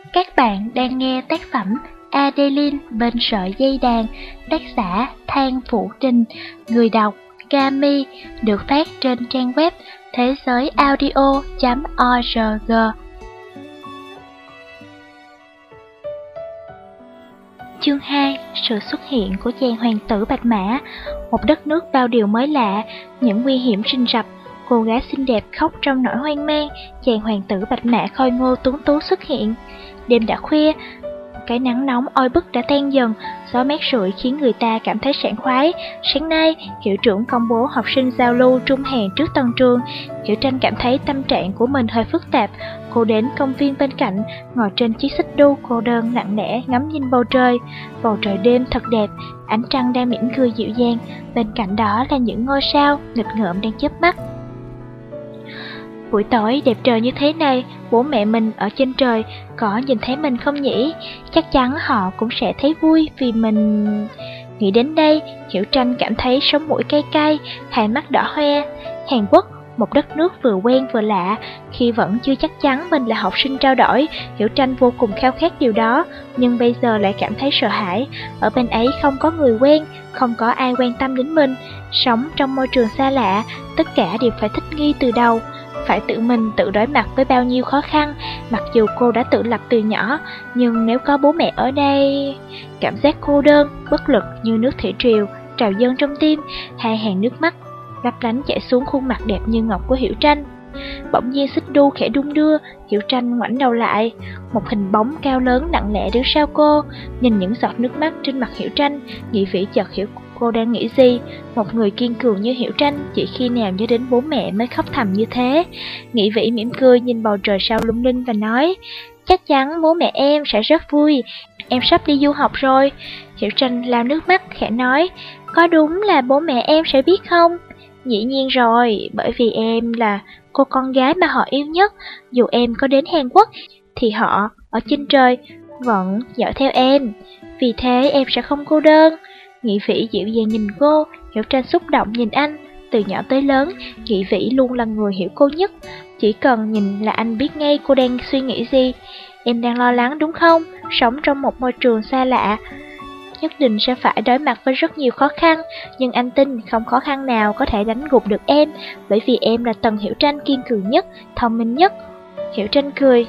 Các bạn đang nghe tác phẩm Adeline bên sợi dây đàn, tác giả Than Vũ Trình, người đọc Kami, được phát trên trang web thế giới audio.org. Chương 2. Sự xuất hiện của chàng hoàng tử Bạch Mã. Một đất nước bao điều mới lạ, những nguy hiểm rình rập. Cô gái xinh đẹp khóc trong nỗi hoang mang. Chàng hoàng tử Bạch Mã khôi ngô tuấn tú xuất hiện. Đêm đã khuya, cái nắng nóng oi bức đã tan dần, gió mát rượi khiến người ta cảm thấy sảng khoái. Sáng nay, hiệu trưởng công bố học sinh giao lưu trung hàng trước tân trường. Hiểu Tranh cảm thấy tâm trạng của mình hơi phức tạp. Cô đến công viên bên cạnh, ngồi trên chiếc xích đu cô đơn lặng lẽ ngắm nhìn bầu trời. Bầu trời đêm thật đẹp, ánh trăng đang mỉm cười dịu dàng, bên cạnh đó là những ngôi sao nghịch ngợm đang chớp mắt. Buổi tối đẹp trời như thế này, bố mẹ mình ở trên trời có nhìn thấy mình không nhỉ? Chắc chắn họ cũng sẽ thấy vui vì mình... Nghĩ đến đây, Hiểu Tranh cảm thấy sống mũi cay cay, hai mắt đỏ hoe. Hàn Quốc, một đất nước vừa quen vừa lạ, khi vẫn chưa chắc chắn mình là học sinh trao đổi, Hiểu Tranh vô cùng khao khát điều đó, nhưng bây giờ lại cảm thấy sợ hãi. Ở bên ấy không có người quen, không có ai quan tâm đến mình, sống trong môi trường xa lạ, tất cả đều phải thích nghi từ đầu. Phải tự mình tự đối mặt với bao nhiêu khó khăn. Mặc dù cô đã tự lập từ nhỏ, nhưng nếu có bố mẹ ở đây... Cảm giác cô đơn, bất lực như nước thủy triều trào dâng trong tim. Hai hàng nước mắt lấp lánh chảy xuống khuôn mặt đẹp như ngọc của Hiểu Tranh. Bỗng nhiên xích đu khẽ đung đưa, Hiểu Tranh ngoảnh đầu lại. Một hình bóng cao lớn lặng lẽ đứng sau cô. Nhìn những giọt nước mắt trên mặt Hiểu Tranh, Nghị Vĩ chợt hiểu cô đang nghĩ gì. Một người kiên cường như Hiểu Tranh chỉ khi nào nhớ đến bố mẹ mới khóc thầm như thế. Nghị Vĩ mỉm cười nhìn bầu trời sao lung linh và nói: Chắc chắn bố mẹ em sẽ rất vui, em sắp đi du học rồi. Hiểu Tranh lau nước mắt khẽ nói: Có đúng là bố mẹ em sẽ biết không? Dĩ nhiên rồi, bởi vì em là cô con gái mà họ yêu nhất. Dù em có đến Hàn Quốc thì họ ở trên trời vẫn dõi theo em, vì thế em sẽ không cô đơn. Nghị Vĩ dịu dàng nhìn cô, Hiểu Tranh xúc động nhìn anh. Từ nhỏ tới lớn, Nghị Vĩ luôn là người hiểu cô nhất. Chỉ cần nhìn là anh biết ngay cô đang suy nghĩ gì. Em đang lo lắng đúng không? Sống trong một môi trường xa lạ, nhất định sẽ phải đối mặt với rất nhiều khó khăn. Nhưng anh tin không khó khăn nào có thể đánh gục được em, bởi vì em là Tần Hiểu Tranh kiên cường nhất, thông minh nhất. Hiểu Tranh cười.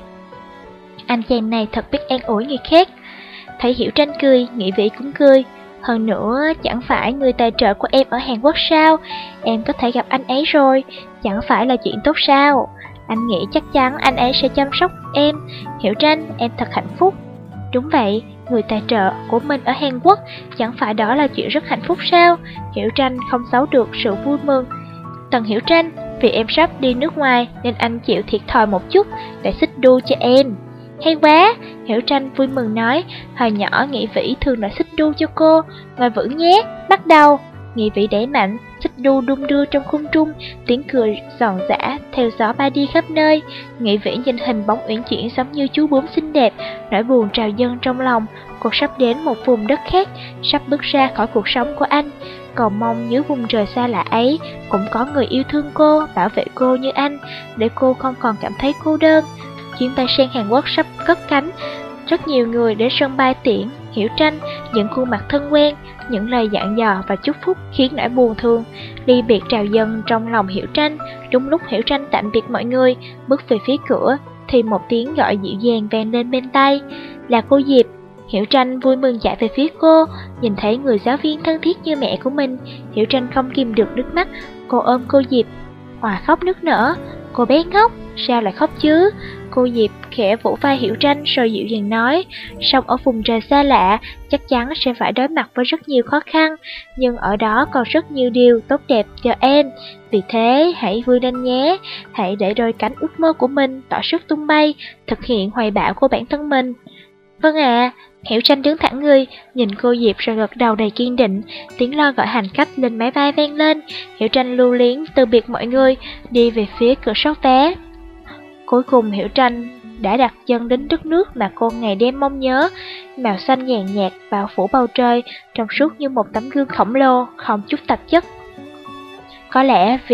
Anh chàng này thật biết an ủi người khác. Thấy Hiểu Tranh cười, Nghị Vĩ cũng cười. Hơn nữa, chẳng phải người tài trợ của em ở Hàn Quốc sao? Em có thể gặp anh ấy rồi, chẳng phải là chuyện tốt sao? Anh nghĩ chắc chắn anh ấy sẽ chăm sóc em. Hiểu Tranh, em thật hạnh phúc. Đúng vậy, người tài trợ của mình ở Hàn Quốc, chẳng phải đó là chuyện rất hạnh phúc sao? Hiểu Tranh không giấu được sự vui mừng. Tần Hiểu Tranh, vì em sắp đi nước ngoài nên anh chịu thiệt thòi một chút để xích đu cho em. Hay quá, Hiểu Tranh vui mừng nói. Hồi nhỏ Nghị Vĩ thường đã xích đu cho cô. Ngồi vững nhé, bắt đầu. Nghị Vĩ đẩy mạnh, xích đu đung đưa trong không trung, tiếng cười giòn giã theo gió bay đi khắp nơi. Nghị Vĩ nhìn hình bóng uyển chuyển giống như chú bướm xinh đẹp, nỗi buồn trào dâng trong lòng. Cô sắp đến một vùng đất khác, sắp bước ra khỏi cuộc sống của anh. Cầu mong dưới vùng trời xa lạ ấy cũng có người yêu thương cô, bảo vệ cô như anh, để cô không còn cảm thấy cô đơn. Chuyến bay sang Hàn Quốc sắp cất cánh. Rất nhiều người đến sân bay tiễn Hiểu Tranh, những khuôn mặt thân quen, những lời dặn dò và chúc phúc khiến nỗi buồn thương ly biệt trào dâng trong lòng Hiểu Tranh. Đúng lúc Hiểu Tranh tạm biệt mọi người, bước về phía cửa, thì một tiếng gọi dịu dàng vang lên bên tai. Là cô Diệp. Hiểu Tranh vui mừng chạy về phía cô, nhìn thấy người giáo viên thân thiết như mẹ của mình. Hiểu Tranh không kìm được nước mắt, cô ôm cô Diệp, hòa khóc nức nở. Cô bé ngốc, sao lại khóc chứ? Cô Diệp khẽ vỗ vai Hiểu Tranh rồi dịu dàng nói: Sống ở vùng trời xa lạ, chắc chắn sẽ phải đối mặt với rất nhiều khó khăn, nhưng ở đó còn rất nhiều điều tốt đẹp cho em. Vì thế, hãy vui lên nhé, hãy để đôi cánh ước mơ của mình tỏa sức tung bay, thực hiện hoài bão của bản thân mình. Vâng ạ. Hiểu Tranh đứng thẳng người, nhìn cô Diệp rồi gật đầu đầy kiên định. Tiếng lo gọi hành khách lên máy bay vang lên. Hiểu Tranh lưu luyến từ biệt mọi người, đi về phía cửa soát vé. Cuối cùng Hiểu Tranh đã đặt chân đến đất nước mà cô ngày đêm mong nhớ. Màu xanh nhàn nhạt bao phủ bầu trời, trong suốt như một tấm gương khổng lồ, không chút tạp chất. Có lẽ vì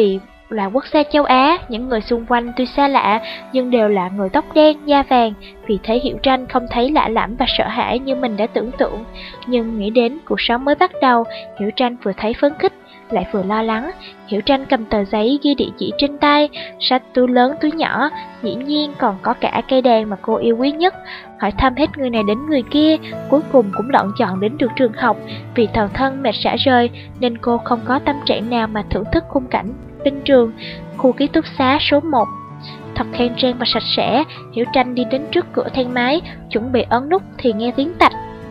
là quốc gia châu Á, những người xung quanh tuy xa lạ nhưng đều là người tóc đen, da vàng. Vì thế Hiểu Tranh không thấy lạ lẫm và sợ hãi như mình đã tưởng tượng. Nhưng nghĩ đến cuộc sống mới bắt đầu, Hiểu Tranh vừa thấy phấn khích, lại vừa lo lắng. Hiểu Tranh cầm tờ giấy ghi địa chỉ trên tay, sách túi lớn túi nhỏ, dĩ nhiên còn có cả cây đàn mà cô yêu quý nhất. Hỏi thăm hết người này đến người kia, cuối cùng cũng lọn chọn đến được trường học. Vì toàn thân mệt rã rời nên cô không có tâm trạng nào mà thưởng thức khung cảnh bên trường. Khu ký túc xá số 1 thật khang trang và sạch sẽ. Hiểu Tranh đi đến trước cửa thang máy, chuẩn bị ấn nút thì nghe tiếng tạch.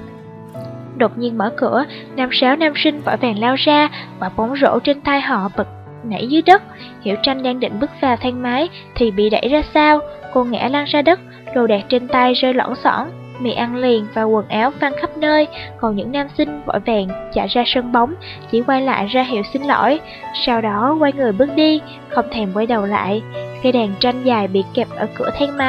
Đột nhiên mở cửa, 5-6 nam sinh vội vàng lao ra, quả bóng rổ trên tay họ bật nảy dưới đất. Hiểu Tranh đang định bước vào thang máy thì bị đẩy ra sau, cô ngã lăn ra đất, đồ đạc trên tay rơi lỏng xỏng, mì ăn liền và quần áo văng khắp nơi. Còn những nam sinh vội vàng chạy ra sân bóng, chỉ quay lại ra hiệu xin lỗi, sau đó quay người bước đi, không thèm quay đầu lại. Cây đàn tranh dài bị kẹp ở cửa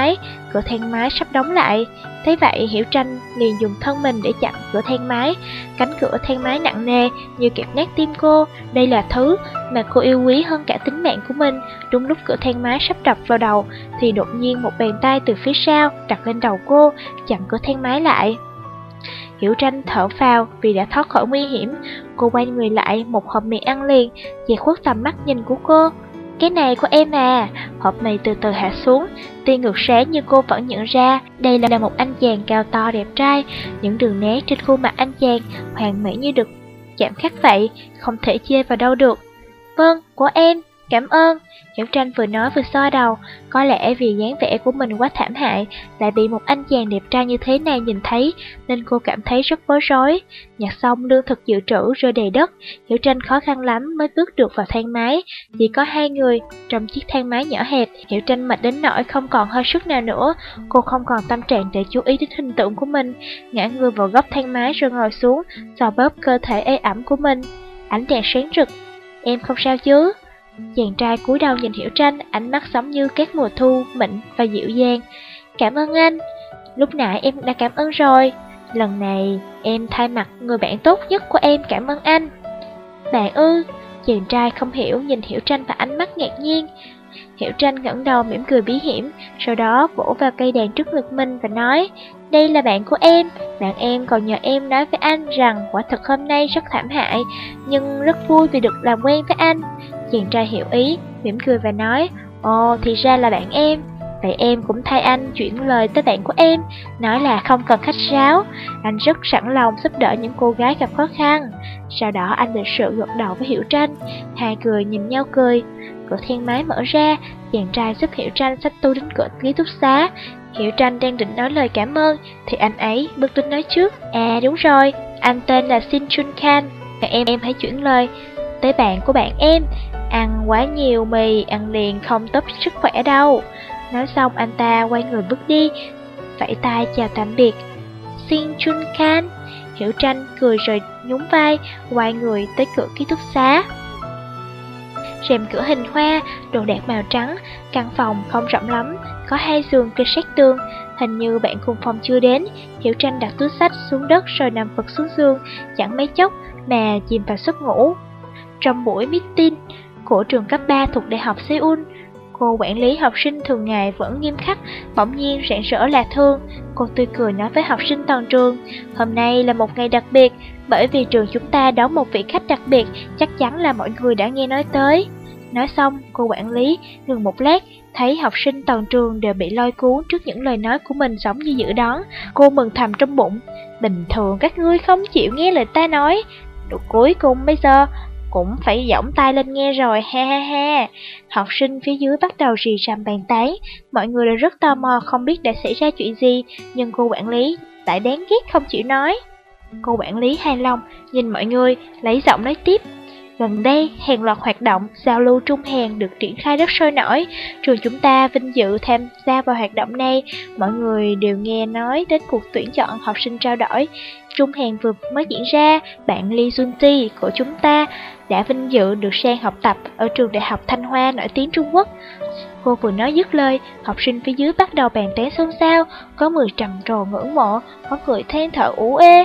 thang máy sắp đóng lại. Thấy vậy, Hiểu Tranh liền dùng thân mình để chặn cửa thang máy. Cánh cửa thang máy nặng nề như kẹp nát tim cô. Đây là thứ mà cô yêu quý hơn cả tính mạng của mình. Đúng lúc cửa thang máy sắp đập vào đầu thì đột nhiên một bàn tay từ phía sau đặt lên đầu cô, chặn cửa thang máy lại. Hiểu Tranh thở phào vì đã thoát khỏi nguy hiểm. Cô quay người lại, một hộp mì ăn liền che khuất tầm mắt nhìn của cô. Cái này của em à. Hộp mì từ từ hạ xuống, tia ngược sáng nhưng cô vẫn nhận ra đây là một anh chàng cao to đẹp trai. Những đường nét trên khuôn mặt anh chàng hoàn mỹ như được chạm khắc vậy, không thể chê vào đâu được. Vâng, của em, cảm ơn. Hiểu Tranh vừa nói vừa xoa đầu. Có lẽ vì dáng vẻ của mình quá thảm hại, lại bị một anh chàng đẹp trai như thế này nhìn thấy, nên cô cảm thấy rất bối rối. Nhặt xong lương thực dự trữ rơi đầy đất. Hiểu Tranh khó khăn lắm mới bước được vào thang máy. Chỉ có 2 người trong chiếc thang máy nhỏ hẹp. Hiểu Tranh mệt đến nỗi không còn hơi sức nào nữa. Cô không còn tâm trạng để chú ý đến hình tượng của mình, ngã người vào góc thang máy rồi ngồi xuống, xoa bóp cơ thể ê ẩm của mình. Ánh đèn sáng rực. Em không sao chứ? Chàng trai cúi đầu nhìn Hiểu Tranh, ánh mắt giống như các mùa thu, mịn và dịu dàng. Cảm ơn anh. Lúc nãy em đã cảm ơn rồi. Lần này em thay mặt người bạn tốt nhất của em cảm ơn anh. Bạn ư? Chàng trai không hiểu nhìn Hiểu Tranh và ánh mắt ngạc nhiên. Hiểu Tranh ngẩng đầu mỉm cười bí hiểm, sau đó vỗ vào cây đàn trước ngực mình và nói, đây là bạn của em. Bạn em còn nhờ em nói với anh rằng quả thật hôm nay rất thảm hại, nhưng rất vui vì được làm quen với anh. Chàng trai hiểu ý, mỉm cười và nói, ồ thì ra là bạn em. Vậy em cũng thay anh chuyển lời tới bạn của em, nói là không cần khách sáo, anh rất sẵn lòng giúp đỡ những cô gái gặp khó khăn. Sau đó anh lịch sự gật đầu với Hiểu Tranh, hai người nhìn nhau cười. Cửa thang máy mở ra, chàng trai giúp Hiểu Tranh xách túi đến cửa ký túc xá. Hiểu Tranh đang định nói lời cảm ơn thì anh ấy bước đến nói trước. À đúng rồi, anh tên là Shin Chun Khan, và em hãy chuyển lời tới bạn của bạn em. Ăn quá nhiều mì, ăn liền không tốt sức khỏe đâu. Nói xong anh ta quay người bước đi, vẫy tay chào tạm biệt. Shin Chun Khan. Hiểu Tranh cười rồi nhún vai, quay người tới cửa ký túc xá. Rèm cửa hình hoa, đồ đạc màu trắng, căn phòng không rộng lắm, có 2 giường kê sát tường. Hình như bạn cùng phòng chưa đến. Hiểu Tranh đặt túi xách xuống đất rồi nằm vật xuống giường, chẳng mấy chốc mà chìm vào giấc ngủ. Trong buổi meeting của trường cấp 3 thuộc Đại học Seoul, cô quản lý học sinh thường ngày vẫn nghiêm khắc, bỗng nhiên rạng rỡ lạ thường. Cô tươi cười nói với học sinh toàn trường, hôm nay là một ngày đặc biệt, bởi vì trường chúng ta đón một vị khách đặc biệt, chắc chắn là mọi người đã nghe nói tới. Nói xong, cô quản lý ngừng một lát, thấy học sinh toàn trường đều bị lôi cuốn trước những lời nói của mình giống như dự đoán. Cô mừng thầm trong bụng, bình thường các ngươi không chịu nghe lời ta nói, cuối cùng bây giờ cũng phải giỏng tay lên nghe rồi, ha ha ha. Học sinh phía dưới bắt đầu rì rầm bàn tán, mọi người đều rất tò mò không biết đã xảy ra chuyện gì, nhưng cô quản lý lại đáng ghét không chịu nói. Cô quản lý hài lòng nhìn mọi người, lấy giọng nói tiếp. Gần đây, hàng loạt hoạt động giao lưu Trung Hàn được triển khai rất sôi nổi. Trường chúng ta vinh dự tham gia vào hoạt động này. Mọi người đều nghe nói đến cuộc tuyển chọn học sinh trao đổi Trung Hàn vừa mới diễn ra. Bạn Lee Junti của chúng ta đã vinh dự được sang học tập ở trường Đại học Thanh Hoa nổi tiếng Trung Quốc. Cô vừa nói dứt lời, học sinh phía dưới bắt đầu bàn tán xôn xao. Có người trầm trồ ngưỡng mộ, có người than thở ủ ê.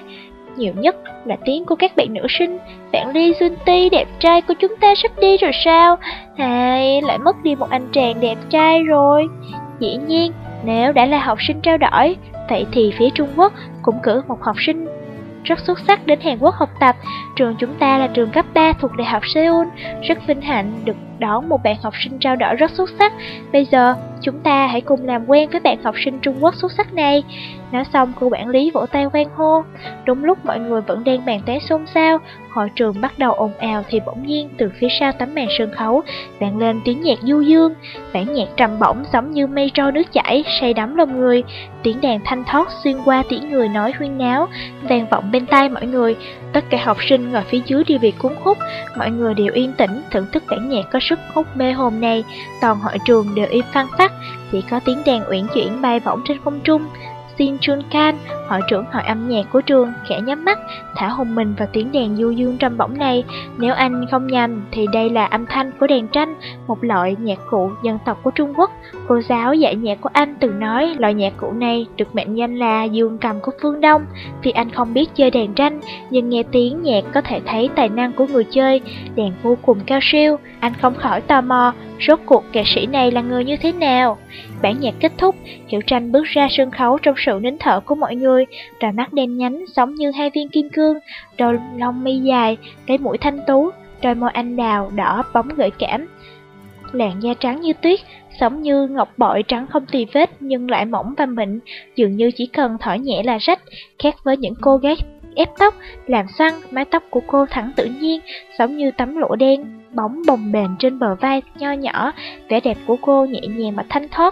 nhiều nhất là tiếng của các bạn nữ sinh. Bạn Lee Xuân Ti đẹp trai của chúng ta sắp đi rồi sao? Hay lại mất đi một anh chàng đẹp trai rồi. Dĩ nhiên, nếu đã là học sinh trao đổi, vậy thì phía Trung Quốc cũng cử một học sinh rất xuất sắc đến Hàn Quốc học tập. Trường chúng ta là trường cấp 3 thuộc Đại học Seoul, rất vinh hạnh được đón một bạn học sinh trao đổi rất xuất sắc. Bây giờ, chúng ta hãy cùng làm quen với bạn học sinh Trung Quốc xuất sắc này. Nói xong, cô quản lý vỗ tay hoan hô. Đúng lúc mọi người vẫn đang bàn tán xôn xao, hội trường bắt đầu ồn ào thì bỗng nhiên từ phía sau tấm màn sân khấu vang lên tiếng nhạc du dương. Bản nhạc trầm bổng giống như mây trôi nước chảy, say đắm lòng người. Tiếng đàn thanh thoát xuyên qua tiếng người nói huyên náo, vang vọng bên tai mọi người. Tất cả học sinh ngồi phía dưới đều bị cuốn hút, mọi người đều yên tĩnh thưởng thức bản nhạc có sức hút mê hồn này. Toàn hội trường đều im phăng phắc, chỉ có tiếng đàn uyển chuyển bay bổng trên không trung. Shin Chun Kan, hội trưởng hội âm nhạc của trường, khẽ nhắm mắt, thả hồn mình vào tiếng đàn du dương trầm bổng này. Nếu anh không nhầm thì đây là âm thanh của đàn tranh, một loại nhạc cụ dân tộc của Trung Quốc. Cô giáo dạy nhạc của anh từng nói loại nhạc cụ này được mệnh danh là dương cầm của phương Đông. Vì anh không biết chơi đàn tranh, nhưng nghe tiếng nhạc có thể thấy tài năng của người chơi, đàn vô cùng cao siêu. Anh không khỏi tò mò, rốt cuộc nghệ sĩ này là người như thế nào. Bản nhạc kết thúc, Hiểu Tranh bước ra sân khấu trong sự nín thở của mọi người, đôi mắt đen nhánh giống như hai viên kim cương, đôi lông mi dài, cái mũi thanh tú, đôi môi anh đào đỏ bóng gợi cảm, làn da trắng như tuyết, giống như ngọc bội trắng không tì vết nhưng lại mỏng và mịn, dường như chỉ cần thở nhẹ là rách. Khác với những cô gái ép tóc, làm xoăn, mái tóc của cô thẳng tự nhiên, giống như tấm lụa đen bóng bồng bềnh trên bờ vai nho nhỏ. Vẻ đẹp của cô nhẹ nhàng mà thanh thoát,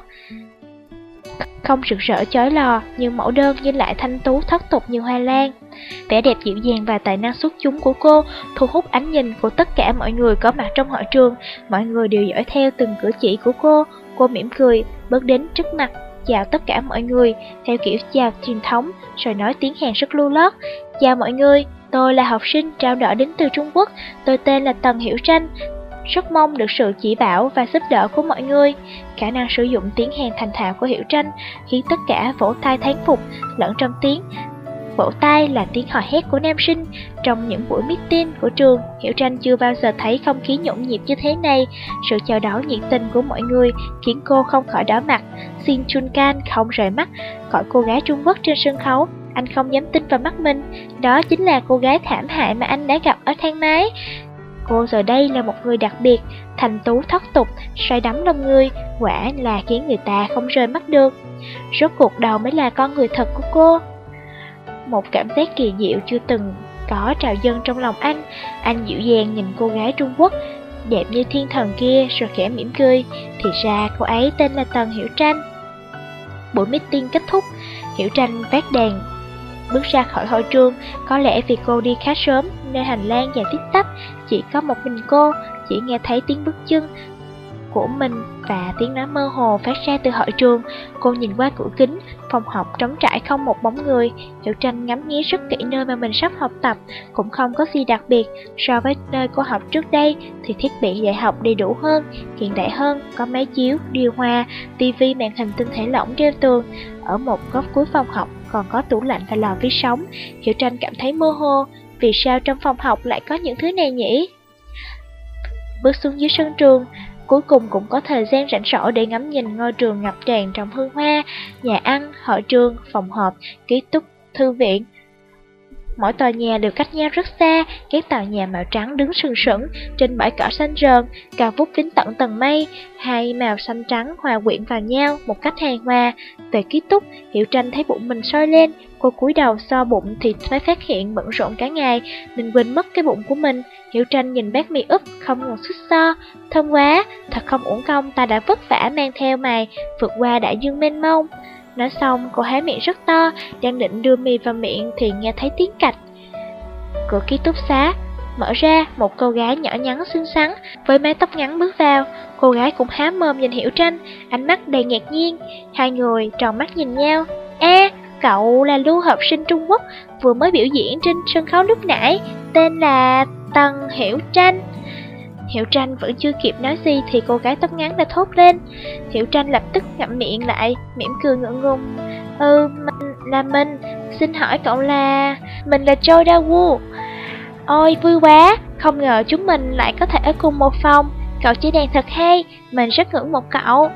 không rực rỡ chói lò như mẫu đơn, nhưng lại thanh tú thoát tục như hoa lan. Vẻ đẹp dịu dàng và tài năng xuất chúng của cô thu hút ánh nhìn của tất cả mọi người có mặt trong hội trường. Mọi người đều dõi theo từng cử chỉ của cô. Cô mỉm cười, bước đến trước mặt, chào tất cả mọi người theo kiểu chào truyền thống, rồi nói tiếng Hàn rất lưu loát. Chào mọi người, tôi là học sinh trao đổi đến từ Trung Quốc, tôi tên là Tần Hiểu Tranh. Rất mong được sự chỉ bảo và giúp đỡ của mọi người. Khả năng sử dụng tiếng Hàn thành thạo của Hiểu Tranh khiến tất cả vỗ tay thán phục, lẫn trong tiếng vỗ tay là tiếng hò hét của nam sinh. Trong những buổi meeting của trường, Hiểu Tranh chưa bao giờ thấy không khí nhộn nhịp như thế này. Sự chào đón nhiệt tình của mọi người khiến cô không khỏi đỏ mặt. Shin Chun Kan không rời mắt khỏi cô gái Trung Quốc trên sân khấu. Anh không dám tin vào mắt mình, đó chính là cô gái thảm hại mà anh đã gặp ở thang máy. Cô giờ đây là một người đặc biệt, thành tú thoát tục, say đắm lòng người, quả là khiến người ta không rời mắt được. Rốt cuộc đâu mới là con người thật của cô. Một cảm giác kỳ diệu chưa từng có trào dâng trong lòng anh. Anh dịu dàng nhìn cô gái Trung Quốc đẹp như thiên thần kia rồi khẽ mỉm cười. Thì ra cô ấy tên là Tần Hiểu Tranh. Buổi meeting kết thúc, Hiểu Tranh vác đàn bước ra khỏi hội trường. Có lẽ vì cô đi khá sớm nên hành lang dài tít tắp, chỉ có một mình cô, chỉ nghe thấy tiếng bước chân của mình và tiếng nói mơ hồ phát ra từ hội trường. Cô nhìn qua cửa kính, phòng học trống trải không một bóng người. Hiểu Tranh ngắm nghía rất kỹ nơi mà mình sắp học tập, cũng không có gì đặc biệt. So với nơi cô học trước đây thì thiết bị dạy học đầy đủ hơn, hiện đại hơn, có máy chiếu, điều hòa, tivi, màn hình tinh thể lỏng treo tường. Ở một góc cuối phòng học còn có tủ lạnh và lò vi sóng. Hiểu Tranh cảm thấy mơ hồ, vì sao trong phòng học lại có những thứ này nhỉ? Bước xuống dưới sân trường, cuối cùng cũng có thời gian rảnh rỗi để ngắm nhìn ngôi trường ngập tràn trong hương hoa, nhà ăn, hội trường, phòng họp, ký túc, thư viện. Mỗi tòa nhà đều cách nhau rất xa, các tòa nhà màu trắng đứng sừng sững trên bãi cỏ xanh rờn, cao vút đến tận tầng mây, hai màu xanh trắng hòa quyện vào nhau một cách hài hòa. Về ký túc, Hiểu Tranh thấy bụng mình sôi lên, cô cúi đầu so bụng thì mới phát hiện bận rộn cả ngày nên quên mất cái bụng của mình. Hiểu Tranh nhìn bát mì úp không ngừng xích xoa, thơm quá, thật không uổng công ta đã vất vả mang theo mày vượt qua đại dương mênh mông. Nói xong, cô há miệng rất to, đang định đưa mì vào miệng thì nghe thấy tiếng cạch. Cửa ký túc xá mở ra, một cô gái nhỏ nhắn xinh xắn với mái tóc ngắn bước vào. Cô gái cũng há mồm nhìn Hiểu Tranh, ánh mắt đầy ngạc nhiên. Hai người tròn mắt nhìn nhau. Cậu là lưu học sinh Trung Quốc vừa mới biểu diễn trên sân khấu lúc nãy, tên là Tần Hiểu Tranh. Hiểu Tranh vẫn chưa kịp nói gì thì cô gái tóc ngắn đã thốt lên. Hiểu Tranh lập tức ngậm miệng lại, mỉm cười ngượng ngùng. Mình là mình, Xin hỏi cậu là... Mình là Choi Da-woo. Ôi vui quá, không ngờ chúng mình lại có thể ở cùng một phòng. Cậu chơi đàn thật hay, mình rất ngưỡng mộ cậu.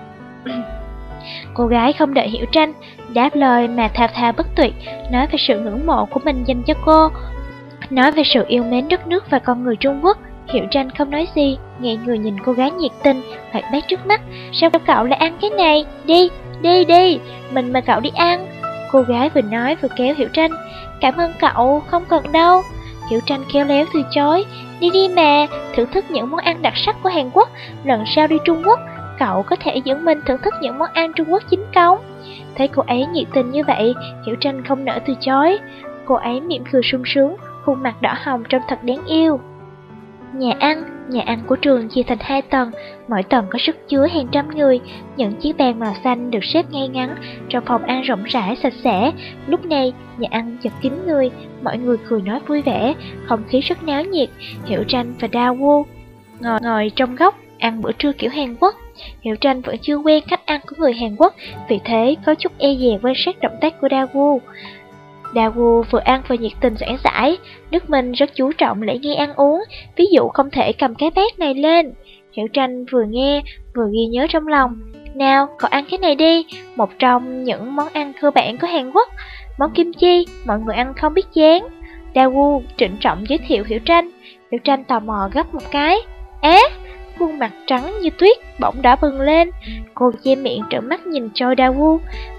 Cô gái không đợi Hiểu Tranh đáp lời mà thao thao bất tuyệt, nói về sự ngưỡng mộ của mình dành cho cô, nói về sự yêu mến đất nước và con người Trung Quốc. Hiểu Tranh không nói gì, nghe người nhìn cô gái nhiệt tình, hoạt bát trước mắt. Sao cậu lại ăn cái này? Đi, đi, mình mời cậu đi ăn. Cô gái vừa nói vừa kéo Hiểu Tranh. Cảm ơn cậu, không cần đâu. Hiểu Tranh khéo léo từ chối. Đi đi mà, thưởng thức những món ăn đặc sắc của Hàn Quốc. Lần sau đi Trung Quốc, cậu có thể dẫn mình thưởng thức những món ăn Trung Quốc chính công. Thấy cô ấy nhiệt tình như vậy, Hiểu Tranh không nỡ từ chối. Cô ấy mỉm cười sung sướng, khuôn mặt đỏ hồng trông thật đáng yêu. Nhà ăn của trường chia thành 2 tầng, mỗi tầng có sức chứa hàng trăm người. Những chiếc bàn màu xanh được xếp ngay ngắn, trong phòng ăn rộng rãi sạch sẽ. Lúc này, nhà ăn chật kín người, mọi người cười nói vui vẻ, không khí rất náo nhiệt. Hiểu Tranh và Da-woo ngồi trong góc, ăn bữa trưa kiểu Hàn Quốc. Hiểu Tranh vẫn chưa quen cách ăn của người Hàn Quốc, vì thế có chút e dè quan sát động tác của Da-woo. Da-woo vừa ăn vừa nhiệt tình giảng giải, nước mình rất chú trọng lễ nghi ăn uống, ví dụ không thể cầm cái bát này lên. Hiểu Tranh vừa nghe vừa ghi nhớ trong lòng. Nào, cậu ăn cái này đi, một trong những món ăn cơ bản của Hàn Quốc, món kim chi, mọi người ăn không biết chán. Da-woo trịnh trọng giới thiệu Hiểu Tranh. Hiểu Tranh tò mò gấp một cái. Khuôn mặt trắng như tuyết bỗng đỏ bừng lên. Cô che miệng trợn mắt nhìn Choi Da-woo.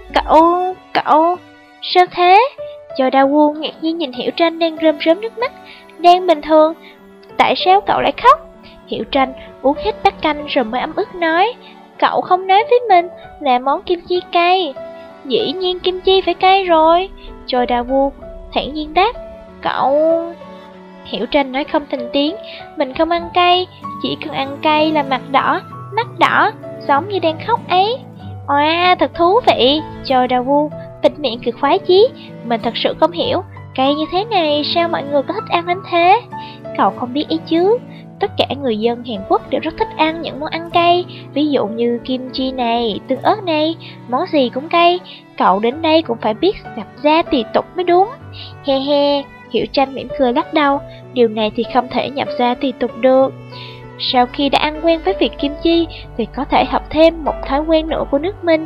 Cậu, sao thế? Choi Da-woo ngạc nhiên nhìn Hiểu Tranh đang rơm rớm nước mắt. Đang bình thường, tại sao cậu lại khóc? Hiểu Tranh uống hết bát canh rồi mới ấm ức nói. Cậu không nói với mình là món kim chi cay. Dĩ nhiên kim chi phải cay rồi. Choi Da-woo thản nhiên đáp. Cậu... Hiểu Tranh nói không thành tiếng. Mình không ăn cay, chỉ cần ăn cay là mặt đỏ, mắt đỏ, giống như đang khóc ấy. Oa, thật thú vị. Choi Da-woo bịt miệng cười khoái chí. Mình thật sự không hiểu, cay như thế này sao mọi người có thích ăn đến thế? Cậu không biết ý chứ, tất cả người dân Hàn Quốc đều rất thích ăn những món ăn cay. Ví dụ như kim chi này, tương ớt này, món gì cũng cay. Cậu đến đây cũng phải biết nhập gia tùy tục mới đúng. He he. Hiểu Tranh mỉm cười lắc đầu. Điều này thì không thể nhập gia tùy tục được. Sau khi đã ăn quen với việc kim chi thì có thể học thêm một thói quen nữa của nước mình.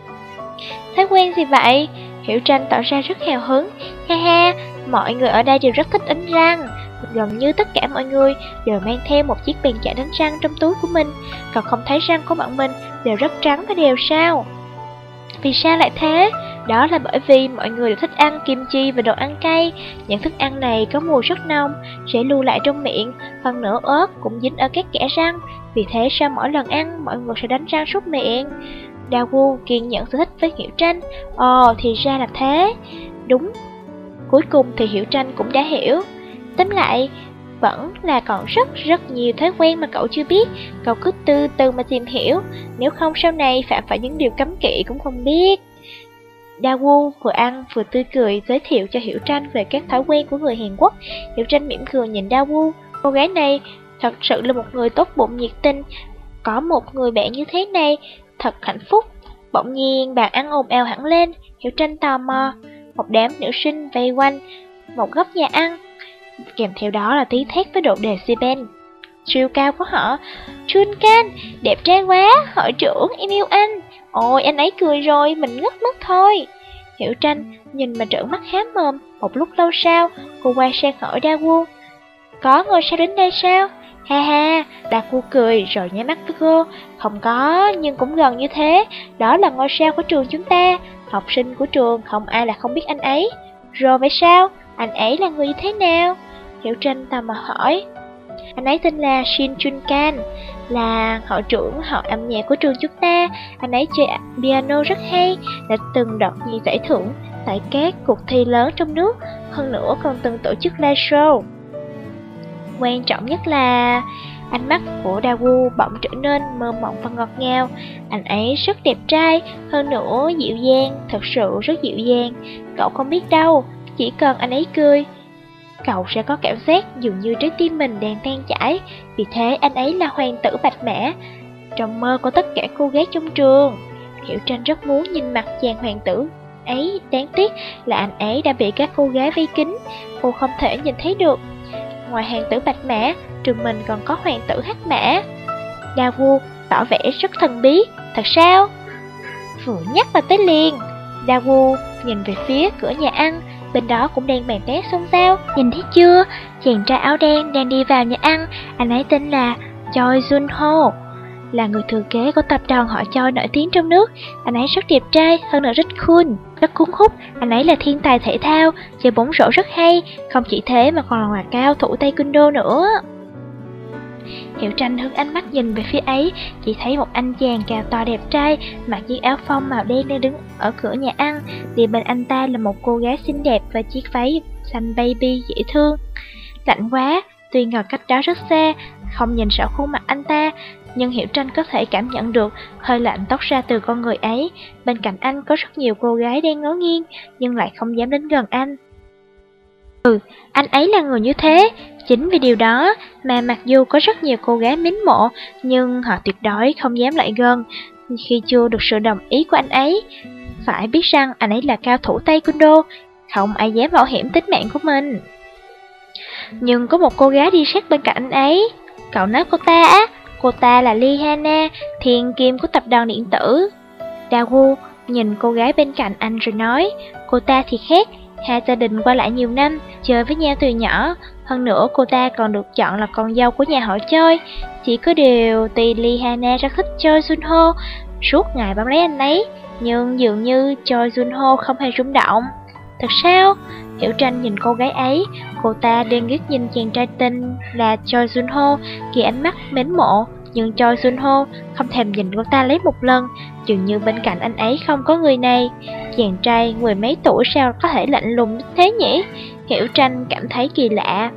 Thói quen gì vậy? Hiểu Tranh tỏ ra rất hào hứng. Ha ha, mọi người ở đây đều rất thích đánh răng. Gần như tất cả mọi người đều mang theo một chiếc bàn chải đánh răng trong túi của mình. Còn không thấy răng của bọn mình đều rất trắng và đều sao? Vì sao lại thế? Đó là bởi vì mọi người đều thích ăn kim chi và đồ ăn cay. Những thức ăn này có mùi rất nồng, sẽ lưu lại trong miệng. Phần nữa ớt cũng dính ở các kẽ răng. Vì thế sau mỗi lần ăn, mọi người sẽ đánh răng súc miệng. Da-woo kiên nhẫn giải thích với Hiểu Tranh. Ồ, thì ra là thế. Đúng. Cuối cùng thì Hiểu Tranh cũng đã hiểu. Tóm lại, vẫn là còn rất nhiều thói quen mà cậu chưa biết. Cậu cứ từ từ mà tìm hiểu. Nếu không sau này phạm phải những điều cấm kỵ cũng không biết. Da-woo vừa ăn vừa tươi cười giới thiệu cho Hiểu Tranh về các thói quen của người Hàn Quốc. Hiểu Tranh mỉm cười nhìn Da-woo. Cô gái này thật sự là một người tốt bụng nhiệt tình. Có một người bạn như thế này, thật hạnh phúc. Bỗng nhiên bàn ăn ồn ào hẳn lên. Hiểu Tranh tò mò. Một đám nữ sinh vây quanh một góc nhà ăn, kèm theo đó là tí thét với độ decibel siêu cao của họ. Chuncan, đẹp trai quá, hội trưởng, em yêu anh. Ôi, anh ấy cười rồi, mình ngất mất thôi. Hiểu Tranh nhìn mà trợn mắt há mồm. Một lúc lâu sau, cô quay sang hỏi Da-woo. Có ngôi sao đến đây sao? Ha ha, Da-woo cười rồi nháy mắt với cô. Không có, nhưng cũng gần như thế. Đó là ngôi sao của trường chúng ta. Học sinh của trường không ai là không biết anh ấy. Rồi vậy sao? Anh ấy là người như thế nào? Hiểu Tranh tò mò hỏi. Anh ấy tên là Shin Chuncan, là hội trưởng hội âm nhạc của trường chúng ta. Anh ấy chơi piano rất hay, đã từng đoạt nhiều giải thưởng tại các cuộc thi lớn trong nước, hơn nữa còn từng tổ chức live show. Quan trọng nhất là ánh mắt của Da-woo bỗng trở nên mơ mộng và ngọt ngào. Anh ấy rất đẹp trai, hơn nữa dịu dàng, thật sự rất dịu dàng. Cậu không biết đâu, chỉ cần anh ấy cười, cậu sẽ có cảm giác dường như trái tim mình đang tan chảy. Vì thế anh ấy là hoàng tử Bạch Mã, trong mơ của tất cả cô gái trong trường. Hiểu Tranh rất muốn nhìn mặt chàng hoàng tử ấy, đáng tiếc là anh ấy đã bị các cô gái vây kín, cô không thể nhìn thấy được. Ngoài hoàng tử Bạch Mã, trường mình còn có hoàng tử Hắc Mã. Dawu tỏ vẻ rất thần bí. Thật sao? Vừa nhắc là tới liền. Dawu nhìn về phía cửa nhà ăn, bên đó cũng đang bàn tán xôn xao. Nhìn thấy chưa? Chàng trai áo đen đang đi vào nhà ăn, anh ấy tên là Choi Jun-ho, là người thừa kế của tập đoàn họ Choi nổi tiếng trong nước. Anh ấy rất đẹp trai, hơn nữa rất cool, rất cuốn hút. Anh ấy là thiên tài thể thao, chơi bóng rổ rất hay. Không chỉ thế mà còn là cao thủ taekwondo nữa. Hiểu Tranh hướng ánh mắt nhìn về phía ấy, chỉ thấy một anh chàng cao to đẹp trai, mặc chiếc áo phông màu đen đang đứng ở cửa nhà ăn. Đi bên anh ta là một cô gái xinh đẹp và chiếc váy xanh baby dễ thương. Lạnh quá, tuy ngồi cách đó rất xa, không nhìn rõ khuôn mặt anh ta, nhưng Hiểu Tranh có thể cảm nhận được hơi lạnh toát ra từ con người ấy. Bên cạnh anh có rất nhiều cô gái đang ngó nghiêng, nhưng lại không dám đến gần anh. Anh ấy là người như thế. Chính vì điều đó mà mặc dù có rất nhiều cô gái mến mộ, nhưng họ tuyệt đối không dám lại gần khi chưa được sự đồng ý của anh ấy. Phải biết rằng anh ấy là cao thủ taekwondo, không ai dám mạo hiểm tính mạng của mình. Nhưng có một cô gái đi sát bên cạnh anh ấy. Cậu nói cô ta á? Cô ta là Lee Hana, thiên kim của tập đoàn điện tử. Dawu nhìn cô gái bên cạnh anh rồi nói, cô ta thì khác. Hai gia đình qua lại nhiều năm, chơi với nhau từ nhỏ. Hơn nữa cô ta còn được chọn là con dâu của nhà họ Choi. Chỉ có điều tuy Lee Hana rất thích Choi Jun-ho, suốt ngày bám lấy anh ấy, nhưng dường như Choi Jun-ho không hề rung động. Thật sao? Hiểu Tranh nhìn cô gái ấy, cô ta đang liếc nhìn chàng trai tên là Choi Jun-ho, kỳ ánh mắt mến mộ. Nhưng Choi Jun-ho không thèm nhìn cô ta lấy một lần, dường như bên cạnh anh ấy không có người này. Chàng trai mười mấy tuổi sao có thể lạnh lùng thế nhỉ? Hiểu Tranh cảm thấy kỳ lạ.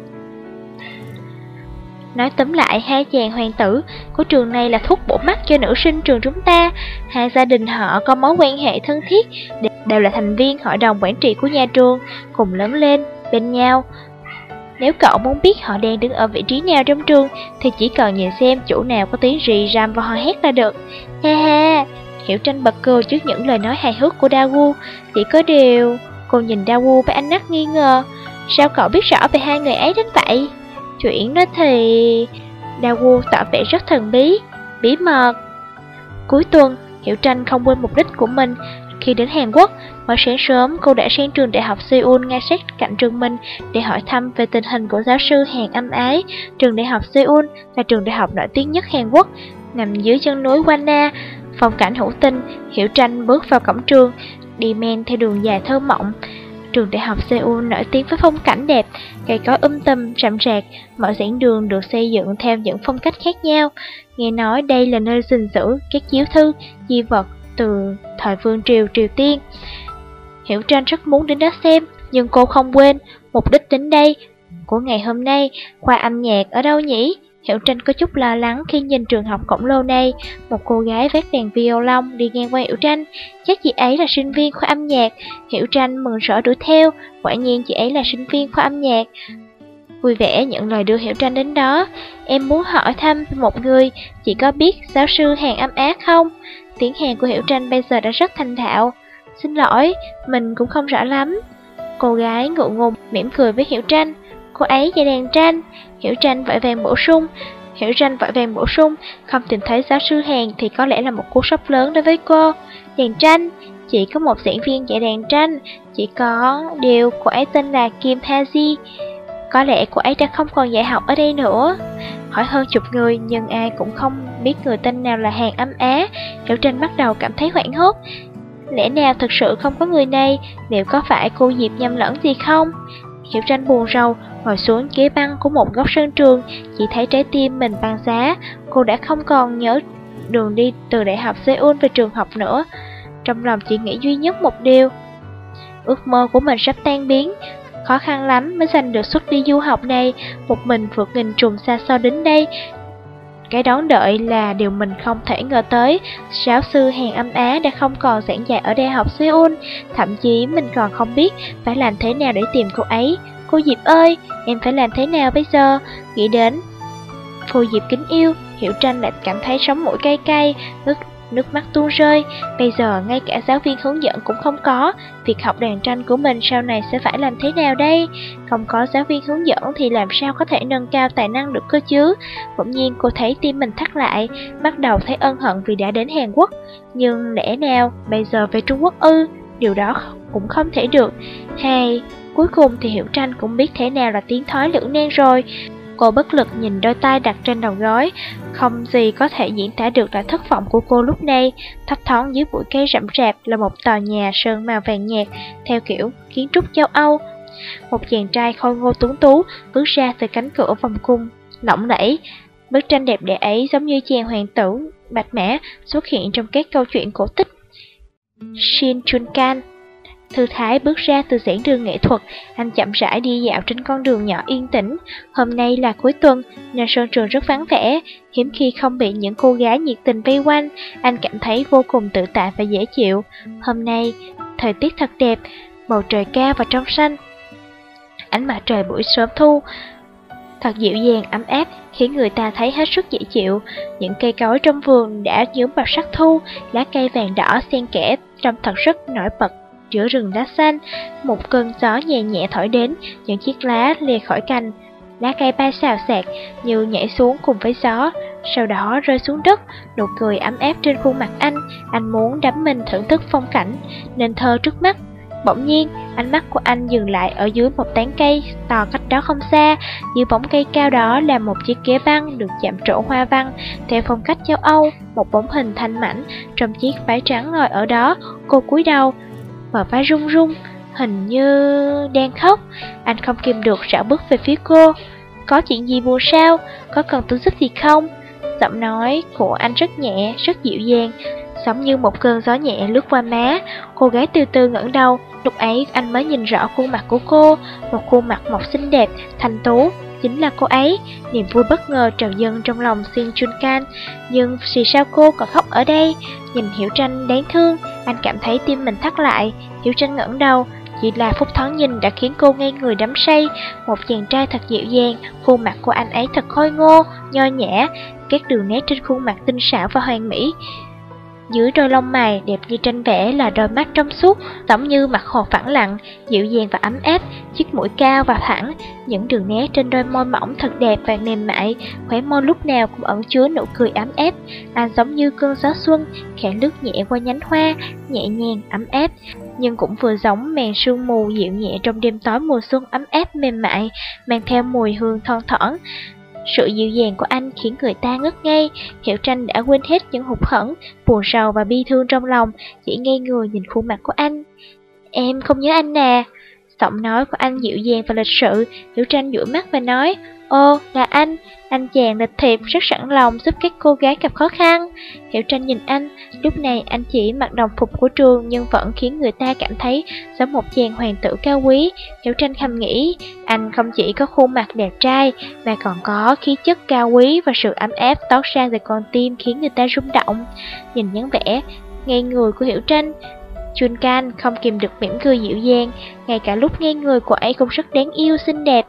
Nói tóm lại, hai chàng hoàng tử của trường này là thuốc bổ mắt cho nữ sinh trường chúng ta. Hai gia đình họ có mối quan hệ thân thiết, đều là thành viên hội đồng quản trị của nhà trường, cùng lớn lên bên nhau. Nếu cậu muốn biết họ đang đứng ở vị trí nào trong trường, thì chỉ cần nhìn xem chỗ nào có tiếng rì rầm và hò hét là được. Ha ha, Hiểu Tranh bật cười trước những lời nói hài hước của Dawu. Chỉ có điều, cô nhìn Dawu với ánh mắt nghi ngờ. Sao cậu biết rõ về hai người ấy đến vậy? Chuyện đó thì... Dawu tỏ vẻ rất thần bí, bí mật. Cuối tuần, Hiểu Tranh không quên mục đích của mình. Khi đến Hàn Quốc, mỗi sáng sớm cô đã sang trường đại học Seoul ngay sát cạnh trường mình để hỏi thăm về tình hình của giáo sư Hàn Âm Ái. Trường đại học Seoul là trường đại học nổi tiếng nhất Hàn Quốc, nằm dưới chân núi Wanna, phong cảnh hữu tình. Hiểu Tranh bước vào cổng trường, đi men theo đường dài thơ mộng. Trường đại học Seoul nổi tiếng với phong cảnh đẹp, cây cối tùm rậm rạp, mọi giảng đường được xây dựng theo những phong cách khác nhau. Nghe nói đây là nơi gìn giữ các chiếu thư, di vật từ thời vương triều Triều Tiên. Hiểu Tranh rất muốn đến đó xem, nhưng cô không quên mục đích đến đây của ngày hôm nay. Khoa âm nhạc ở đâu nhỉ? Hiểu Tranh có chút lo lắng khi nhìn trường học khổng lồ này. Một cô gái vác đàn violon đi ngang qua Hiểu Tranh. Chắc chị ấy là sinh viên khoa âm nhạc. Hiểu Tranh mừng rỡ đuổi theo. Quả nhiên chị ấy là sinh viên khoa âm nhạc. Vui vẻ nhận lời đưa Hiểu Tranh đến đó. Em muốn hỏi thăm một người, chị có biết giáo sư Hàn Âm Á không? Tiếng Hàn của Hiểu Tranh bây giờ đã rất thành thạo. Xin lỗi, mình cũng không rõ lắm. Cô gái ngượng ngùng mỉm cười với Hiểu Tranh. Cô ấy dạy đàn tranh. Hiểu Tranh vội vàng bổ sung, không tìm thấy giáo sư Hàn thì có lẽ là một cú sốc lớn đối với cô. Đàn tranh, chỉ có một giảng viên dạy đàn tranh, chỉ có điều cô ấy tên là Kim Haji. Có lẽ cô ấy đã không còn dạy học ở đây nữa. Hỏi hơn chục người nhưng ai cũng không biết người tên nào là Hàn Âm Á. Hiểu Tranh bắt đầu cảm thấy hoảng hốt. Lẽ nào thực sự không có người này? Liệu có phải cô Diệp nhầm lẫn gì không? Hiểu Tranh buồn rầu ngồi xuống ghế băng của một góc sân trường, chỉ thấy trái tim mình băng giá. Cô đã không còn nhớ đường đi từ đại học Seoul về trường học nữa. Trong lòng chỉ nghĩ duy nhất một điều: ước mơ của mình sắp tan biến. Khó khăn lắm mới giành được suất đi du học này, một mình vượt nghìn trùng xa xôi đến đây. Cái đón đợi là điều mình không thể ngờ tới. Giáo sư Hàn Âm Á đã không còn giảng dạy ở đại học Seoul. Thậm chí mình còn không biết phải làm thế nào để tìm cô ấy. Cô Diệp ơi, em phải làm thế nào bây giờ? Nghĩ đến cô Diệp kính yêu, Hiểu Tranh lại cảm thấy sống mũi cay cay, nước mắt tuôn rơi. Bây giờ ngay cả giáo viên hướng dẫn cũng không có, việc học đàn tranh của mình sau này sẽ phải làm thế nào đây? Không có giáo viên hướng dẫn thì làm sao có thể nâng cao tài năng được cơ chứ? Bỗng nhiên cô thấy tim mình thắt lại, bắt đầu thấy ân hận vì đã đến Hàn Quốc. Nhưng lẽ nào bây giờ về Trung Quốc ư? Điều đó cũng không thể được. Hay, cuối cùng thì Hiểu Tranh cũng biết thế nào là tiến thoái lưỡng nan rồi. Cô bất lực nhìn đôi tay đặt trên đầu gối, không gì có thể diễn tả được là thất vọng của cô lúc này. Thấp thoáng dưới bụi cây rậm rạp là một tòa nhà sơn màu vàng nhạt, theo kiểu kiến trúc châu Âu. Một chàng trai khôi ngô tuấn tú bước ra từ cánh cửa vòng cung lộng lẫy. Bức tranh đẹp đẽ ấy giống như chàng hoàng tử bạch mã xuất hiện trong các câu chuyện cổ tích. Shin Chun Kan thư thái bước ra từ giảng đường nghệ thuật, anh chậm rãi đi dạo trên con đường nhỏ yên tĩnh. Hôm nay là cuối tuần nên sân trường rất vắng vẻ, hiếm khi không bị những cô gái nhiệt tình vây quanh, anh cảm thấy vô cùng tự tại và dễ chịu. Hôm nay, thời tiết thật đẹp, bầu trời cao và trong xanh. Ánh mặt trời buổi sớm thu thật dịu dàng ấm áp, khiến người ta thấy hết sức dễ chịu. Những cây cối trong vườn đã nhuốm vào sắc thu, lá cây vàng đỏ xen kẽ trông thật rất nổi bật giữa rừng lá xanh. Một cơn gió nhẹ nhẹ thổi đến, những chiếc lá lìa khỏi cành, lá cây bay xào xạc như nhảy xuống cùng với gió, sau đó rơi xuống đất. Nụ cười ấm áp trên khuôn mặt anh muốn đắm mình thưởng thức phong cảnh nên thơ trước mắt. Bỗng nhiên, ánh mắt của anh dừng lại ở dưới một tán cây to cách đó không xa. Dưới bóng cây cao đó là một chiếc ghế băng được chạm trổ hoa văn theo phong cách châu Âu. Một bóng hình thanh mảnh trong chiếc váy trắng ngồi ở đó. Cô cúi đầu, bờ vai run run, hình như đang khóc. Anh không kìm được rảo bước về phía cô. Có chuyện gì buồn sao? Có cần tôi giúp gì không? Giọng nói của anh rất nhẹ, rất dịu dàng, giống như một cơn gió nhẹ lướt qua má. Cô gái từ từ ngẩng đầu, lúc ấy anh mới nhìn rõ khuôn mặt của cô, một khuôn mặt mộc xinh đẹp, thanh tú, chính là cô ấy. Niềm vui bất ngờ trào dâng trong lòng Shin Chun Kan. Nhưng vì sao cô còn khóc ở đây? Nhìn Hiểu Tranh đáng thương, anh cảm thấy tim mình thắt lại. Hiểu Tranh ngẩng đầu, chỉ là phút thoáng nhìn đã khiến cô ngây người đắm say. Một chàng trai thật dịu dàng, khuôn mặt của anh ấy thật khôi ngô, nho nhã, các đường nét trên khuôn mặt tinh xảo và hoàn mỹ. Dưới đôi lông mày đẹp như tranh vẽ là đôi mắt trong suốt, giống như mặt hồ phẳng lặng, dịu dàng và ấm áp, chiếc mũi cao và thẳng, những đường nét trên đôi môi mỏng thật đẹp và mềm mại, khóe môi lúc nào cũng ẩn chứa nụ cười ấm áp. Anh giống như cơn gió xuân, khẽ lướt nhẹ qua nhánh hoa, nhẹ nhàng, ấm áp, nhưng cũng vừa giống màn sương mù dịu nhẹ trong đêm tối mùa xuân ấm áp mềm mại, mang theo mùi hương thon thoảng. Sự dịu dàng của anh khiến người ta ngất ngây. Hiểu Tranh đã quên hết những hụt hẫng, buồn sầu và bi thương trong lòng, chỉ ngây người nhìn khuôn mặt của anh. Em không nhớ anh nè. Giọng nói của anh dịu dàng và lịch sự. Hiểu Tranh dụi mắt và nói, ô, là anh chàng lịch thiệp rất sẵn lòng giúp các cô gái gặp khó khăn. Hiểu Tranh nhìn anh, lúc này anh chỉ mặc đồng phục của trường nhưng vẫn khiến người ta cảm thấy giống một chàng hoàng tử cao quý. Hiểu Tranh thầm nghĩ, anh không chỉ có khuôn mặt đẹp trai mà còn có khí chất cao quý và sự ấm áp toát ra từ con tim khiến người ta rung động. Nhìn dáng vẻ ngây người của Hiểu Tranh, Chun Kan không kìm được mỉm cười dịu dàng, ngay cả lúc ngây người cô ấy cũng rất đáng yêu xinh đẹp.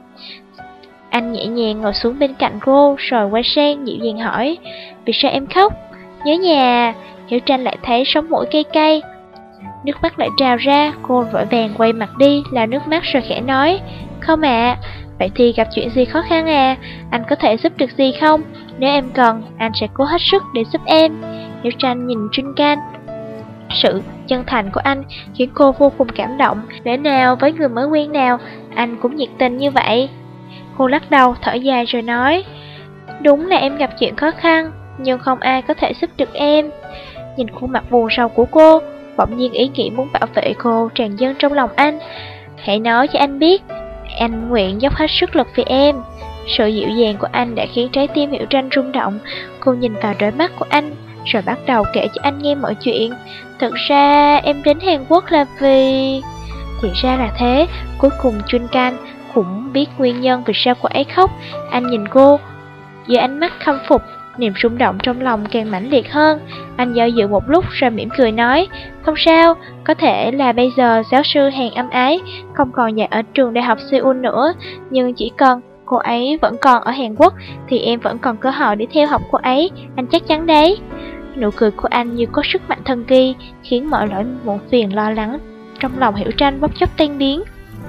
Anh nhẹ nhàng ngồi xuống bên cạnh cô, rồi quay sang dịu dàng hỏi, vì sao em khóc? Nhớ nhà. Hiểu Tranh lại thấy sống mũi cay cay, nước mắt lại trào ra. Cô vội vàng quay mặt đi, lau nước mắt rồi khẽ nói, không ạ. Vậy thì gặp chuyện gì khó khăn à? Anh có thể giúp được gì không? Nếu em cần, anh sẽ cố hết sức để giúp em. Hiểu Tranh nhìn Chun Kan, sự chân thành của anh khiến cô vô cùng cảm động. Lẽ nào với người mới quen nào, anh cũng nhiệt tình như vậy? Cô lắc đầu, thở dài rồi nói, đúng là em gặp chuyện khó khăn, nhưng không ai có thể giúp được em. Nhìn khuôn mặt buồn sầu của cô, bỗng nhiên ý nghĩ muốn bảo vệ cô tràn dâng trong lòng anh. Hãy nói cho anh biết, anh nguyện dốc hết sức lực vì em. Sự dịu dàng của anh đã khiến trái tim Hiểu Tranh rung động. Cô nhìn vào đôi mắt của anh, rồi bắt đầu kể cho anh nghe mọi chuyện. Thực ra em đến Hàn Quốc là vì... Thì ra là thế. Cuối cùng Chun Kan cũng biết nguyên nhân vì sao cô ấy khóc. Anh nhìn cô dưới ánh mắt khâm phục, niềm rung động trong lòng càng mãnh liệt hơn. Anh do dự một lúc rồi mỉm cười nói, không sao, có thể là bây giờ giáo sư Hàn Âm Ái không còn dạy ở trường đại học Seoul nữa, nhưng chỉ cần cô ấy vẫn còn ở Hàn Quốc thì em vẫn còn cơ hội để theo học cô ấy, anh chắc chắn đấy. Nụ cười của anh như có sức mạnh thần kỳ, khiến mọi nỗi muộn phiền lo lắng trong lòng Hiểu Tranh bỗng chốc tan biến.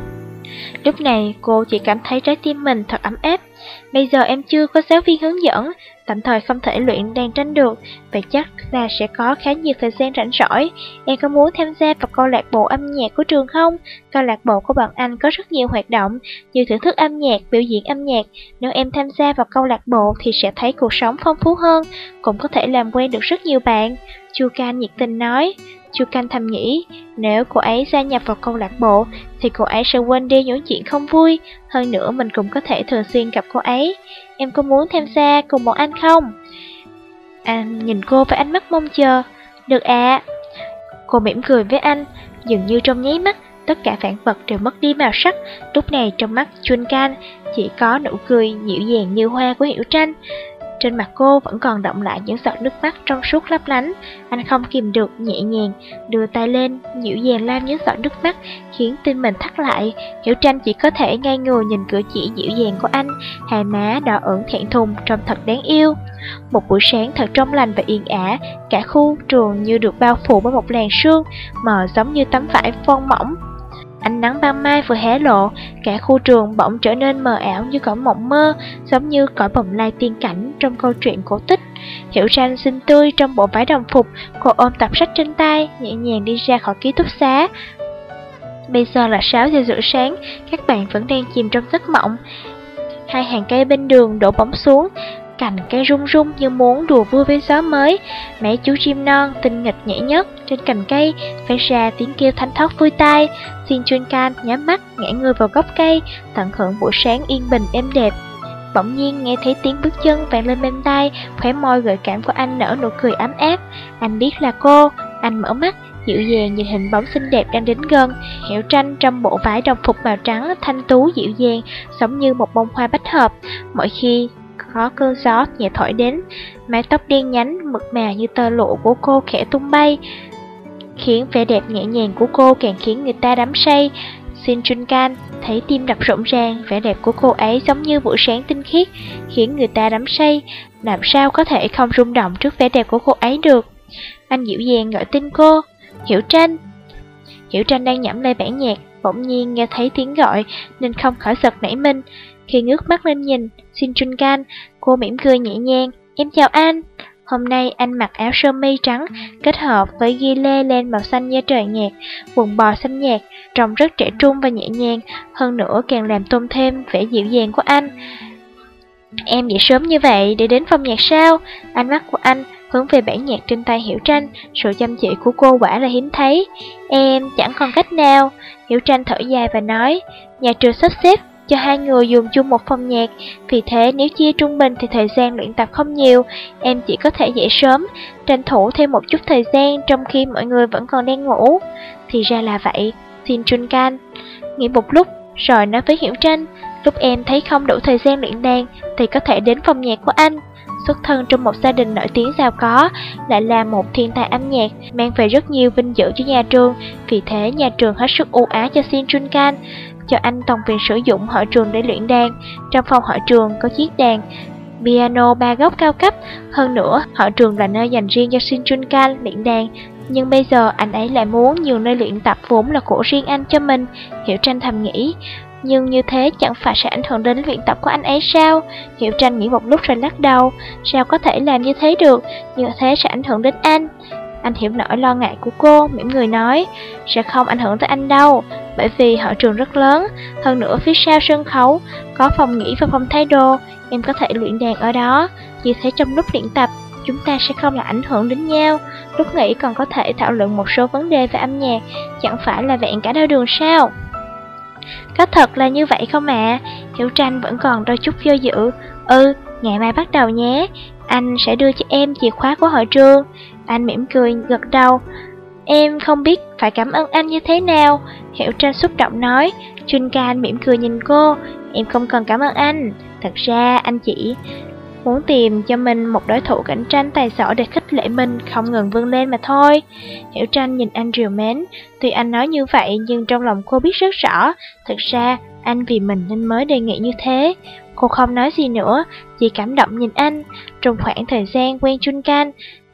Lúc này cô chỉ cảm thấy trái tim mình thật ấm áp. Bây giờ em chưa có giáo viên hướng dẫn, tạm thời không thể luyện đàn tranh được, vậy chắc là sẽ có khá nhiều thời gian rảnh rỗi. Em có muốn tham gia vào câu lạc bộ âm nhạc của trường không? Câu lạc bộ của bọn anh có rất nhiều hoạt động như thưởng thức âm nhạc, biểu diễn âm nhạc. Nếu em tham gia vào câu lạc bộ thì sẽ thấy cuộc sống phong phú hơn, cũng có thể làm quen được rất nhiều bạn. Chu Can nhiệt tình nói. Chu Can thầm nghĩ, nếu cô ấy gia nhập vào câu lạc bộ thì cô ấy sẽ quên đi những chuyện không vui. Hơn nữa mình cũng có thể thường xuyên gặp cô ấy. Em có muốn tham gia cùng bọn anh không? Anh nhìn cô với ánh mắt mong chờ. Được ạ. Cô mỉm cười với anh. Dường như trong nháy mắt, tất cả vạn vật đều mất đi màu sắc. Lúc này trong mắt Chu Can chỉ có nụ cười dịu dàng như hoa của Hiểu Tranh. Trên mặt cô vẫn còn đọng lại những giọt nước mắt trong suốt lấp lánh. Anh không kìm được, nhẹ nhàng đưa tay lên, dịu dàng lau những giọt nước mắt, khiến tim mình thắt lại. Hiểu Tranh chỉ có thể ngây người nhìn cử chỉ dịu dàng của anh, hai má đỏ ửng thẹn thùng trông thật đáng yêu. Một buổi sáng thật trong lành và yên ả, cả khu trường như được bao phủ bởi một làn sương mờ giống như tấm vải voan mỏng. Ánh nắng ban mai vừa hé lộ, cả khu trường bỗng trở nên mờ ảo như cõi mộng mơ, giống như cõi bồng lai tiên cảnh trong câu chuyện cổ tích. Hiểu Tranh xinh tươi trong bộ váy đồng phục, cô ôm tập sách trên tay, nhẹ nhàng đi ra khỏi ký túc xá. Bây giờ là 6 giờ rưỡi sáng, các bạn vẫn đang chìm trong giấc mộng. Hai hàng cây bên đường đổ bóng xuống, cành cây rung rung như muốn đùa vui với gió mới. Mấy chú chim non tinh nghịch nhảy nhót trên cành cây, phát ra tiếng kêu thanh thoát vui tai. Xin Chu Can nhắm mắt ngã người vào gốc cây, tận hưởng buổi sáng yên bình êm đẹp. Bỗng nhiên nghe thấy tiếng bước chân vang lên bên tai, khóe môi gợi cảm của anh nở nụ cười ấm áp. Anh biết là cô. Anh mở mắt, dịu dàng nhìn hình bóng xinh đẹp đang đến gần. Hiểu Tranh trong bộ vải đồng phục màu trắng thanh tú dịu dàng, giống như một bông hoa bách hợp. Mỗi khi có cơn gió nhẹ thổi đến, mái tóc đen nhánh mượt mà như tơ lụa của cô khẽ tung bay, khiến vẻ đẹp nhẹ nhàng của cô càng khiến người ta đắm say. Xin Chu Can thấy tim đập rộn ràng, vẻ đẹp của cô ấy giống như buổi sáng tinh khiết, khiến người ta đắm say. Làm sao có thể không rung động trước vẻ đẹp của cô ấy được? Anh dịu dàng gọi tên cô. Hiểu Tranh. Hiểu Tranh đang nhẩm lên bản nhạc, bỗng nhiên nghe thấy tiếng gọi nên không khỏi giật nảy mình. Khi ngước mắt lên nhìn Xin Chu Can, cô mỉm cười nhẹ nhàng. Em chào anh. Hôm nay anh mặc áo sơ mi trắng kết hợp với ghi lê len màu xanh da trời nhạt, quần bò xanh nhạt, trông rất trẻ trung và nhẹ nhàng, hơn nữa càng làm tôn thêm vẻ dịu dàng của anh. Em dậy sớm như vậy để đến phòng nhạc sao? Ánh mắt của anh hướng về bản nhạc trên tay Hiểu Tranh, sự chăm chỉ của cô quả là hiếm thấy. Em chẳng còn cách nào. Hiểu Tranh thở dài và nói, nhà trường sắp xếp cho hai người dùng chung một phòng nhạc, vì thế nếu chia trung bình thì thời gian luyện tập không nhiều, em chỉ có thể dậy sớm, tranh thủ thêm một chút thời gian trong khi mọi người vẫn còn đang ngủ. Thì ra là vậy. Xin Chu Can nghĩ một lúc rồi nói với Hiểu Tranh, lúc em thấy không đủ thời gian luyện đàn thì có thể đến phòng nhạc của anh. Xuất thân trong một gia đình nổi tiếng giàu có, lại là một thiên tài âm nhạc, mang về rất nhiều vinh dự cho nhà trường, vì thế nhà trường hết sức ưu ái cho Xin Chu Can, cho anh toàn quyền sử dụng hội trường để luyện đàn. Trong phòng hội trường có chiếc đàn piano 3 góc cao cấp, hơn nữa hội trường là nơi dành riêng cho Xin Chu Can luyện đàn. Nhưng bây giờ anh ấy lại muốn nhường nơi luyện tập vốn là của riêng anh cho mình. Hiểu Tranh thầm nghĩ, nhưng như thế chẳng phải sẽ ảnh hưởng đến luyện tập của anh ấy sao? Hiểu Tranh nghĩ một lúc rồi lắc đầu, sao có thể làm như thế được, như thế sẽ ảnh hưởng đến anh. Anh hiểu nỗi lo ngại của cô, mỉm cười nói, sẽ không ảnh hưởng tới anh đâu, bởi vì hội trường rất lớn, hơn nữa phía sau sân khấu có phòng nghỉ và phòng thay đồ, em có thể luyện đàn ở đó, như thế trong lúc luyện tập chúng ta sẽ không làm ảnh hưởng đến nhau, lúc nghỉ còn có thể thảo luận một số vấn đề về âm nhạc, chẳng phải là vẹn cả đôi đường sao? Có thật là như vậy không ạ? Hiểu Tranh vẫn còn đôi chút do dự. Ngày mai bắt đầu nhé, anh sẽ đưa cho em chìa khóa của hội trường. Anh mỉm cười gật đầu. Em không biết phải cảm ơn anh như thế nào. Hiểu Tranh xúc động nói. Chu Can mỉm cười nhìn cô. Em không cần cảm ơn anh. Thật ra anh chỉ muốn tìm cho mình một đối thủ cạnh tranh tài giỏi để khích lệ mình không ngừng vươn lên mà thôi. Hiểu Tranh nhìn anh trìu mến. Tuy anh nói như vậy nhưng trong lòng cô biết rất rõ, thực ra anh vì mình nên mới đề nghị như thế. Cô không nói gì nữa, chỉ cảm động nhìn anh. Trong khoảng thời gian quen Chu Can,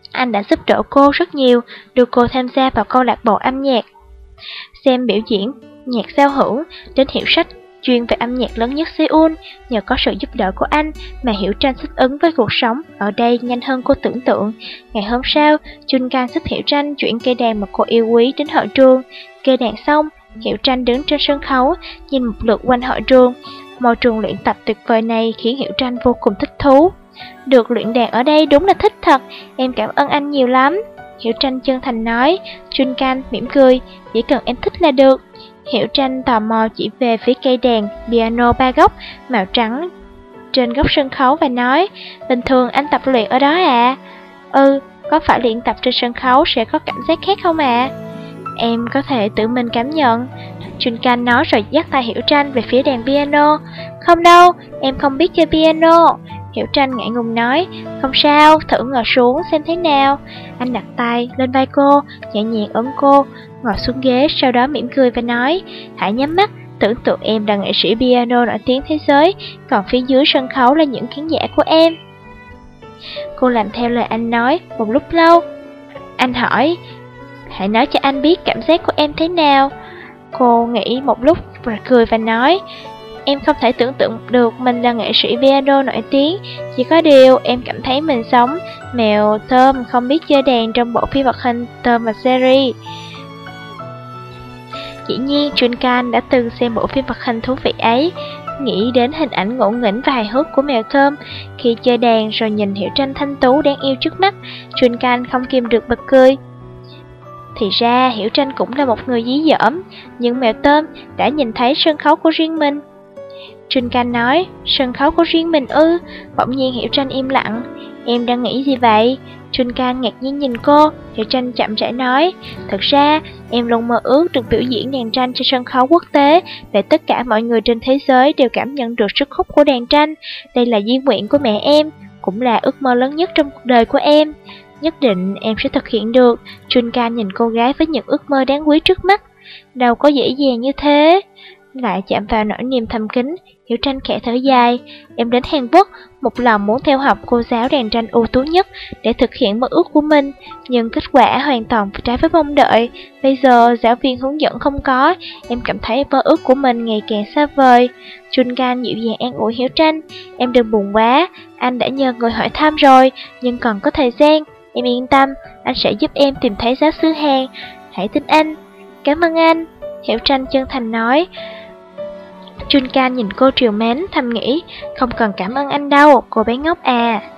Anh đã giúp đỡ cô rất nhiều, đưa cô tham gia vào câu lạc bộ âm nhạc, xem biểu diễn nhạc giao hưởng, đến hiệu sách chuyên về âm nhạc lớn nhất Seoul. Nhờ có sự giúp đỡ của anh mà Hiểu Tranh thích ứng với cuộc sống ở đây nhanh hơn cô tưởng tượng. Ngày hôm sau, Chun Kang giúp Hiểu Tranh chuyển cây đàn mà cô yêu quý đến hội trường. Kê đàn xong, Hiểu Tranh đứng trên sân khấu, nhìn một lượt quanh hội trường. Môi trường luyện tập tuyệt vời này khiến Hiểu Tranh vô cùng thích thú. Được luyện đàn ở đây đúng là thích thật, em cảm ơn anh nhiều lắm. Hiểu Tranh chân thành nói. Chun Kang mỉm cười, chỉ cần em thích là được. Hiểu Tranh tò mò chỉ về phía cây đàn piano ba góc màu trắng trên góc sân khấu và nói, bình thường anh tập luyện ở đó à? Ừ, có phải luyện tập trên sân khấu sẽ có cảm giác khác không à? Em có thể tự mình cảm nhận. Chun Kang nói rồi dắt tay Hiểu Tranh về phía đàn piano. Không đâu, em không biết chơi piano. Hiểu Tranh ngại ngùng nói, không sao, thử ngồi xuống xem thế nào. Anh đặt tay lên vai cô, nhẹ nhàng ôm cô, ngồi xuống ghế, sau đó mỉm cười và nói, hãy nhắm mắt, tưởng tượng em là nghệ sĩ piano nổi tiếng thế giới, còn phía dưới sân khấu là những khán giả của em. Cô làm theo lời anh nói một lúc lâu. Anh hỏi, hãy nói cho anh biết cảm giác của em thế nào. Cô nghĩ một lúc rồi cười và nói, em không thể tưởng tượng được mình là nghệ sĩ piano nổi tiếng. Chỉ có điều em cảm thấy mình giống mèo Tom không biết chơi đàn trong bộ phim hoạt hình Tom và Jerry. Dĩ nhiên Chun Kang đã từng xem bộ phim hoạt hình thú vị ấy. Nghĩ đến hình ảnh ngộ nghĩnh và hài hước của mèo Tom khi chơi đàn rồi nhìn Hiểu Tranh thanh tú đáng yêu trước mắt, Chun Kang không kìm được bật cười. Thì ra Hiểu Tranh cũng là một người dí dỏm, nhưng mèo Tôm đã nhìn thấy sân khấu của riêng mình. Chun Kang nói, sân khấu của riêng mình ư? Bỗng nhiên Hiểu Tranh im lặng. Em đang nghĩ gì vậy? Chun Kang ngạc nhiên nhìn cô. Hiểu Tranh chậm rãi nói, thật ra em luôn mơ ước được biểu diễn đàn tranh trên sân khấu quốc tế, để tất cả mọi người trên thế giới đều cảm nhận được sức hút của đàn tranh. Đây là di nguyện của mẹ em, cũng là ước mơ lớn nhất trong cuộc đời của em. Nhất định em sẽ thực hiện được. Chun Kang nhìn cô gái với những ước mơ đáng quý trước mắt. Đâu có dễ dàng như thế. Lại chạm vào nỗi niềm thầm kín, Hiểu Tranh khẽ thở dài. Em đến Hàn Quốc, một lòng muốn theo học cô giáo đàn tranh ưu tú nhất để thực hiện mơ ước của mình, nhưng kết quả hoàn toàn trái với mong đợi. Bây giờ giáo viên hướng dẫn không có, em cảm thấy mơ ước của mình ngày càng xa vời. Chun Kang dịu dàng an ủi Hiểu Tranh, em đừng buồn quá, anh đã nhờ người hỏi thăm rồi, nhưng còn có thời gian. Em yên tâm, anh sẽ giúp em tìm thấy giáo sư Hàn. Hãy tin anh. Cảm ơn anh. Hiểu Tranh chân thành nói. Chun Kang nhìn cô trìu mến, thầm nghĩ, không cần cảm ơn anh đâu, cô bé ngốc à.